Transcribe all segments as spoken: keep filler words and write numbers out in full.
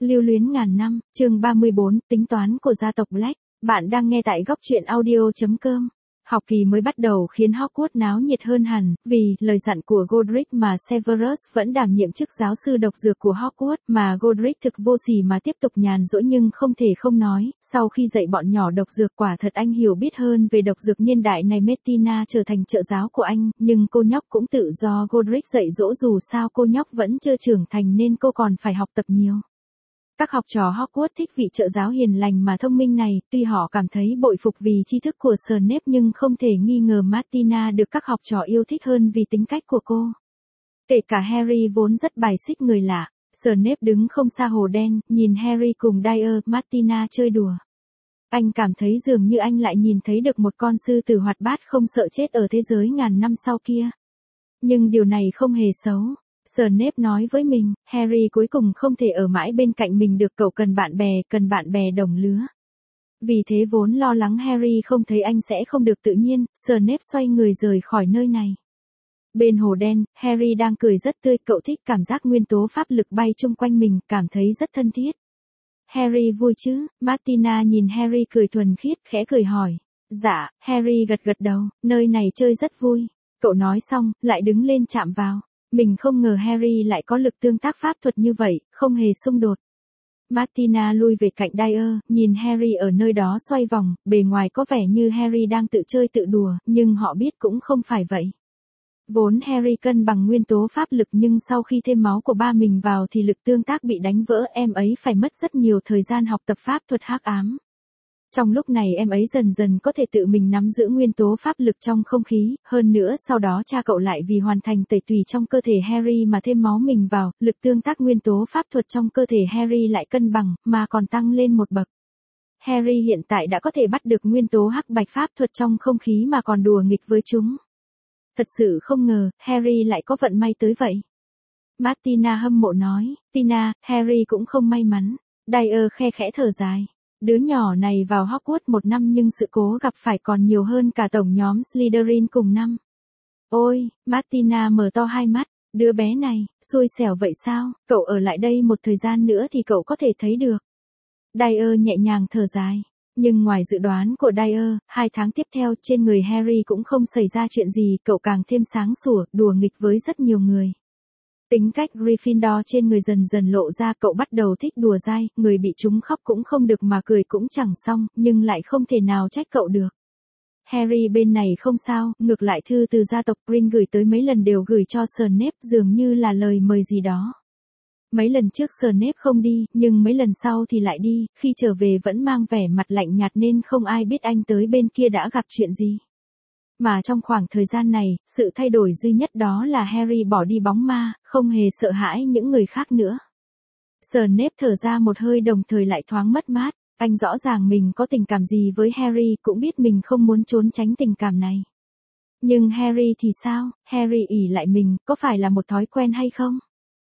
Lưu luyến ngàn năm, chương ba mươi bốn, tính toán của gia tộc Black. Bạn đang nghe tại góc truyện audio chấm com. Học kỳ mới bắt đầu khiến Hogwarts náo nhiệt hơn hẳn, vì lời dặn của Godric mà Severus vẫn đảm nhiệm chức giáo sư độc dược của Hogwarts, mà Godric thực vô sỉ mà tiếp tục nhàn rỗi nhưng không thể không nói, sau khi dạy bọn nhỏ độc dược quả thật anh hiểu biết hơn về độc dược niên đại này. Martina trở thành trợ giáo của anh, nhưng cô nhóc cũng tự do Godric dạy dỗ, dù sao cô nhóc vẫn chưa trưởng thành nên cô còn phải học tập nhiều. Các học trò Hogwarts thích vị trợ giáo hiền lành mà thông minh này, tuy họ cảm thấy bội phục vì tri thức của Snape nhưng không thể nghi ngờ Martina được các học trò yêu thích hơn vì tính cách của cô. Kể cả Harry vốn rất bài xích người lạ, Snape đứng không xa hồ đen, nhìn Harry cùng Dyer, Martina chơi đùa. Anh cảm thấy dường như anh lại nhìn thấy được một con sư tử hoạt bát không sợ chết ở thế giới ngàn năm sau kia. Nhưng điều này không hề xấu. Snape nói với mình, Harry cuối cùng không thể ở mãi bên cạnh mình được, cậu cần bạn bè, cần bạn bè đồng lứa. Vì thế vốn lo lắng Harry không thấy anh sẽ không được tự nhiên, Snape xoay người rời khỏi nơi này. Bên hồ đen, Harry đang cười rất tươi, cậu thích cảm giác nguyên tố pháp lực bay chung quanh mình, cảm thấy rất thân thiết. Harry vui chứ? Martina nhìn Harry cười thuần khiết, khẽ cười hỏi. Dạ, Harry gật gật đầu, nơi này chơi rất vui. Cậu nói xong, lại đứng lên chạm vào. Mình không ngờ Harry lại có lực tương tác pháp thuật như vậy, không hề xung đột. Martina lui về cạnh Dyer, nhìn Harry ở nơi đó xoay vòng, bề ngoài có vẻ như Harry đang tự chơi tự đùa, nhưng họ biết cũng không phải vậy. Vốn Harry cân bằng nguyên tố pháp lực nhưng sau khi thêm máu của ba mình vào thì lực tương tác bị đánh vỡ, em ấy phải mất rất nhiều thời gian học tập pháp thuật hắc ám. Trong lúc này em ấy dần dần có thể tự mình nắm giữ nguyên tố pháp lực trong không khí, hơn nữa sau đó cha cậu lại vì hoàn thành tẩy tùy trong cơ thể Harry mà thêm máu mình vào, lực tương tác nguyên tố pháp thuật trong cơ thể Harry lại cân bằng, mà còn tăng lên một bậc. Harry hiện tại đã có thể bắt được nguyên tố hắc bạch pháp thuật trong không khí mà còn đùa nghịch với chúng. Thật sự không ngờ, Harry lại có vận may tới vậy. Martina hâm mộ nói, Tina, Harry cũng không may mắn. Dyer khe khẽ thở dài. Đứa nhỏ này vào Hogwarts một năm nhưng sự cố gặp phải còn nhiều hơn cả tổng nhóm Slytherin cùng năm. Ôi, Martina mở to hai mắt, đứa bé này, xui xẻo vậy sao, cậu ở lại đây một thời gian nữa thì cậu có thể thấy được. Dyer nhẹ nhàng thở dài, nhưng ngoài dự đoán của Dyer, hai tháng tiếp theo trên người Harry cũng không xảy ra chuyện gì, cậu càng thêm sáng sủa, đùa nghịch với rất nhiều người. Tính cách Gryffindor trên người dần dần lộ ra, cậu bắt đầu thích đùa dai, người bị chúng khóc cũng không được mà cười cũng chẳng xong, nhưng lại không thể nào trách cậu được. Harry bên này không sao, ngược lại thư từ gia tộc Green gửi tới mấy lần đều gửi cho Snape, dường như là lời mời gì đó. Mấy lần trước Snape không đi, nhưng mấy lần sau thì lại đi, khi trở về vẫn mang vẻ mặt lạnh nhạt nên không ai biết anh tới bên kia đã gặp chuyện gì. Mà trong khoảng thời gian này, sự thay đổi duy nhất đó là Harry bỏ đi bóng ma, không hề sợ hãi những người khác nữa. Snape thở ra một hơi đồng thời lại thoáng mất mát, anh rõ ràng mình có tình cảm gì với Harry, cũng biết mình không muốn trốn tránh tình cảm này. Nhưng Harry thì sao, Harry ỷ lại mình, có phải là một thói quen hay không?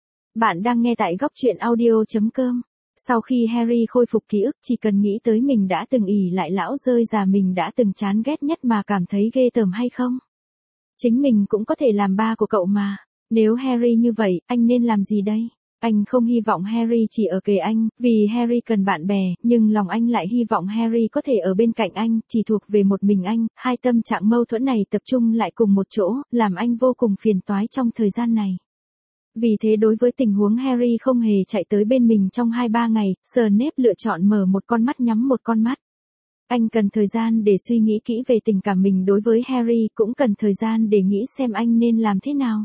Bạn đang nghe tại góc truyện audio chấm com. Sau khi Harry khôi phục ký ức, chỉ cần nghĩ tới mình đã từng ỷ lại lão rơi già mình đã từng chán ghét nhất mà cảm thấy ghê tởm hay không? Chính mình cũng có thể làm ba của cậu mà. Nếu Harry như vậy, anh nên làm gì đây? Anh không hy vọng Harry chỉ ở kề anh, vì Harry cần bạn bè, nhưng lòng anh lại hy vọng Harry có thể ở bên cạnh anh, chỉ thuộc về một mình anh. Hai tâm trạng mâu thuẫn này tập trung lại cùng một chỗ, làm anh vô cùng phiền toái trong thời gian này. Vì thế đối với tình huống Harry không hề chạy tới bên mình trong hai ba ngày, Snape lựa chọn mở một con mắt nhắm một con mắt. Anh cần thời gian để suy nghĩ kỹ về tình cảm mình đối với Harry, cũng cần thời gian để nghĩ xem anh nên làm thế nào.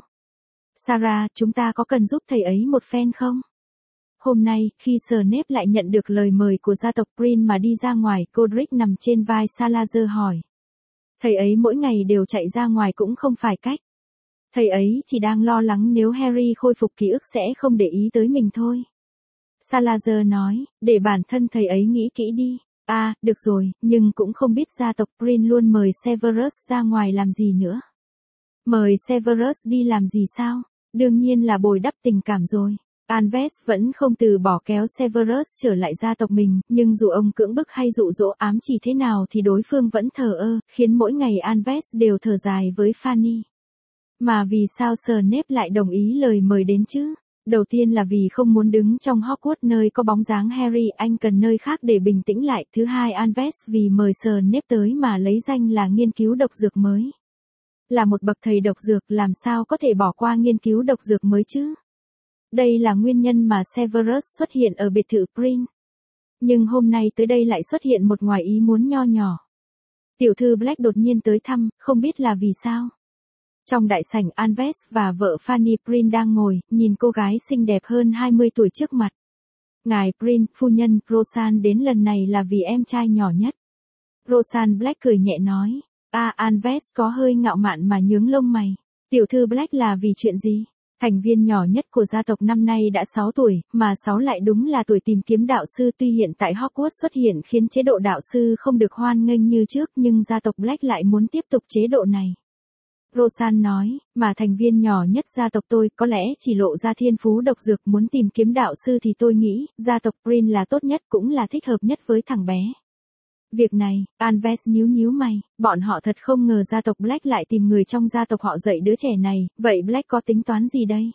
Sarah, chúng ta có cần giúp thầy ấy một phen không? Hôm nay, khi Snape lại nhận được lời mời của gia tộc Green mà đi ra ngoài, Godric nằm trên vai Salazar hỏi. Thầy ấy mỗi ngày đều chạy ra ngoài cũng không phải cách. Thầy ấy chỉ đang lo lắng nếu Harry khôi phục ký ức sẽ không để ý tới mình thôi. Salazar nói, để bản thân thầy ấy nghĩ kỹ đi. À, được rồi, nhưng cũng không biết gia tộc Green luôn mời Severus ra ngoài làm gì nữa. Mời Severus đi làm gì sao? Đương nhiên là bồi đắp tình cảm rồi. Alves vẫn không từ bỏ kéo Severus trở lại gia tộc mình, nhưng dù ông cưỡng bức hay dụ dỗ ám chỉ thế nào thì đối phương vẫn thờ ơ, khiến mỗi ngày Alves đều thở dài với Fanny. Mà vì sao Snape lại đồng ý lời mời đến chứ? Đầu tiên là vì không muốn đứng trong Hogwarts nơi có bóng dáng Harry, anh cần nơi khác để bình tĩnh lại. Thứ hai, Albus vì mời Snape tới mà lấy danh là nghiên cứu độc dược mới. Là một bậc thầy độc dược, làm sao có thể bỏ qua nghiên cứu độc dược mới chứ? Đây là nguyên nhân mà Severus xuất hiện ở biệt thự Prin. Nhưng hôm nay tới đây lại xuất hiện một ngoài ý muốn nho nhỏ. Tiểu thư Black đột nhiên tới thăm, không biết là vì sao. Trong đại sảnh, Albus và vợ Fanny Prin đang ngồi, nhìn cô gái xinh đẹp hơn hai mươi tuổi trước mặt. Ngài Prin, phu nhân, Roseanne đến lần này là vì em trai nhỏ nhất. Roseanne Black cười nhẹ nói. À, Albus có hơi ngạo mạn mà nhướng lông mày. Tiểu thư Black là vì chuyện gì? Thành viên nhỏ nhất của gia tộc năm nay đã sáu tuổi, mà sáu lại đúng là tuổi tìm kiếm đạo sư. Tuy hiện tại Hogwarts xuất hiện khiến chế độ đạo sư không được hoan nghênh như trước, nhưng gia tộc Black lại muốn tiếp tục chế độ này. Roseanne nói, mà thành viên nhỏ nhất gia tộc tôi có lẽ chỉ lộ ra thiên phú độc dược, muốn tìm kiếm đạo sư thì tôi nghĩ, gia tộc Prin là tốt nhất, cũng là thích hợp nhất với thằng bé. Việc này, Albus nhíu nhíu mày, bọn họ thật không ngờ gia tộc Black lại tìm người trong gia tộc họ dạy đứa trẻ này, vậy Black có tính toán gì đây?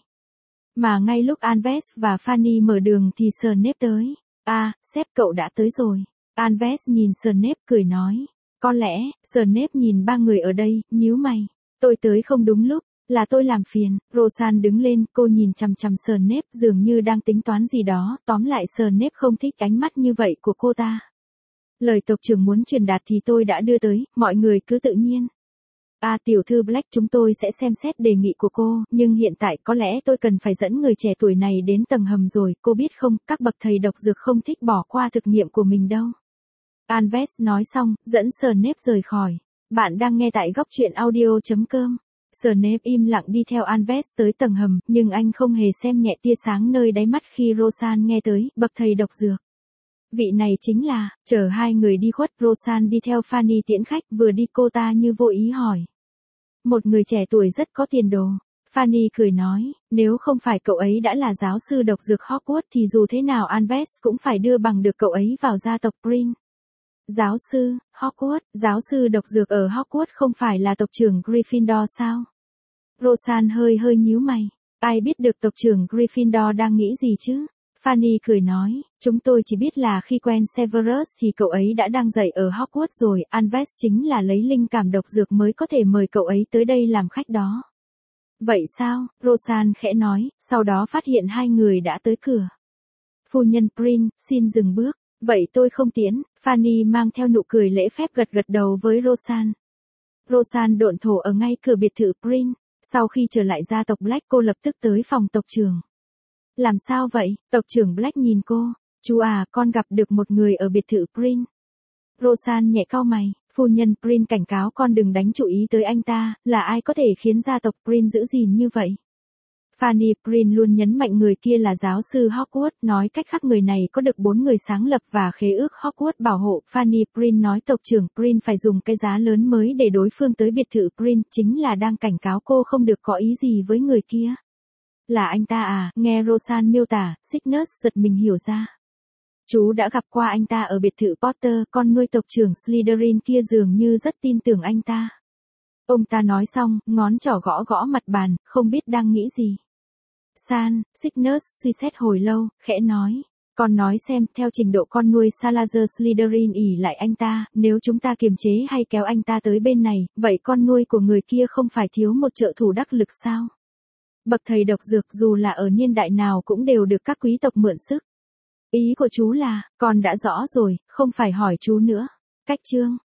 Mà ngay lúc Albus và Fanny mở đường thì Snape tới. À, sếp cậu đã tới rồi. Albus nhìn Snape cười nói. Có lẽ, Snape nhìn ba người ở đây, nhíu mày. Tôi tới không đúng lúc, là tôi làm phiền. Roseanne đứng lên, cô nhìn chằm chằm Snape dường như đang tính toán gì đó, tóm lại Snape không thích ánh mắt như vậy của cô ta. Lời tộc trưởng muốn truyền đạt thì tôi đã đưa tới, mọi người cứ tự nhiên. À, tiểu thư Black, chúng tôi sẽ xem xét đề nghị của cô, nhưng hiện tại có lẽ tôi cần phải dẫn người trẻ tuổi này đến tầng hầm rồi, cô biết không, các bậc thầy độc dược không thích bỏ qua thực nghiệm của mình đâu. Albus nói xong, dẫn Snape rời khỏi. Bạn đang nghe tại góc truyện audio chấm com. Snape im lặng đi theo Albus tới tầng hầm, nhưng anh không hề xem nhẹ tia sáng nơi đáy mắt khi Roseanne nghe tới, bậc thầy độc dược. Vị này chính là, chờ hai người đi khuất, Roseanne đi theo Fanny tiễn khách, vừa đi cô ta như vô ý hỏi. Một người trẻ tuổi rất có tiền đồ. Fanny cười nói, nếu không phải cậu ấy đã là giáo sư độc dược Hogwarts thì dù thế nào Albus cũng phải đưa bằng được cậu ấy vào gia tộc Prin. Giáo sư, Hogwarts, giáo sư độc dược ở Hogwarts không phải là tộc trưởng Gryffindor sao? Roseanne hơi hơi nhíu mày. Ai biết được tộc trưởng Gryffindor đang nghĩ gì chứ? Fanny cười nói, chúng tôi chỉ biết là khi quen Severus thì cậu ấy đã đang dạy ở Hogwarts rồi, Albus chính là lấy linh cảm độc dược mới có thể mời cậu ấy tới đây làm khách đó. Vậy sao? Roseanne khẽ nói, sau đó phát hiện hai người đã tới cửa. Phu nhân Prin, xin dừng bước. Vậy tôi không tiến. Fanny mang theo nụ cười lễ phép gật gật đầu với Roseanne. Roseanne độn thổ ở ngay cửa biệt thự Prin. Sau khi trở lại gia tộc Black cô lập tức tới phòng tộc trưởng. Làm sao vậy? Tộc trưởng Black nhìn cô. Chú à, con gặp được một người ở biệt thự Prin. Roseanne nhẹ cau mày. Phu nhân Prin cảnh cáo con đừng đánh chú ý tới anh ta, là ai có thể khiến gia tộc Prin giữ gìn như vậy. Fanny Prin luôn nhấn mạnh người kia là giáo sư Hogwarts, nói cách khác người này có được bốn người sáng lập và khế ước Hogwarts bảo hộ. Fanny Prin nói tộc trưởng Prin phải dùng cái giá lớn mới để đối phương tới biệt thự Prin, chính là đang cảnh cáo cô không được có ý gì với người kia. Là anh ta à? Nghe Roseanne miêu tả, Sirius giật mình hiểu ra. Chú đã gặp qua anh ta ở biệt thự Potter, con nuôi tộc trưởng Slytherin kia dường như rất tin tưởng anh ta. Ông ta nói xong, ngón trỏ gõ gõ mặt bàn, không biết đang nghĩ gì. San, Sirius suy xét hồi lâu, khẽ nói. Con nói xem, theo trình độ con nuôi Salazar Slytherin ỉ lại anh ta, nếu chúng ta kiềm chế hay kéo anh ta tới bên này, vậy con nuôi của người kia không phải thiếu một trợ thủ đắc lực sao? Bậc thầy độc dược dù là ở niên đại nào cũng đều được các quý tộc mượn sức. Ý của chú là, con đã rõ rồi, không phải hỏi chú nữa. Cách chương.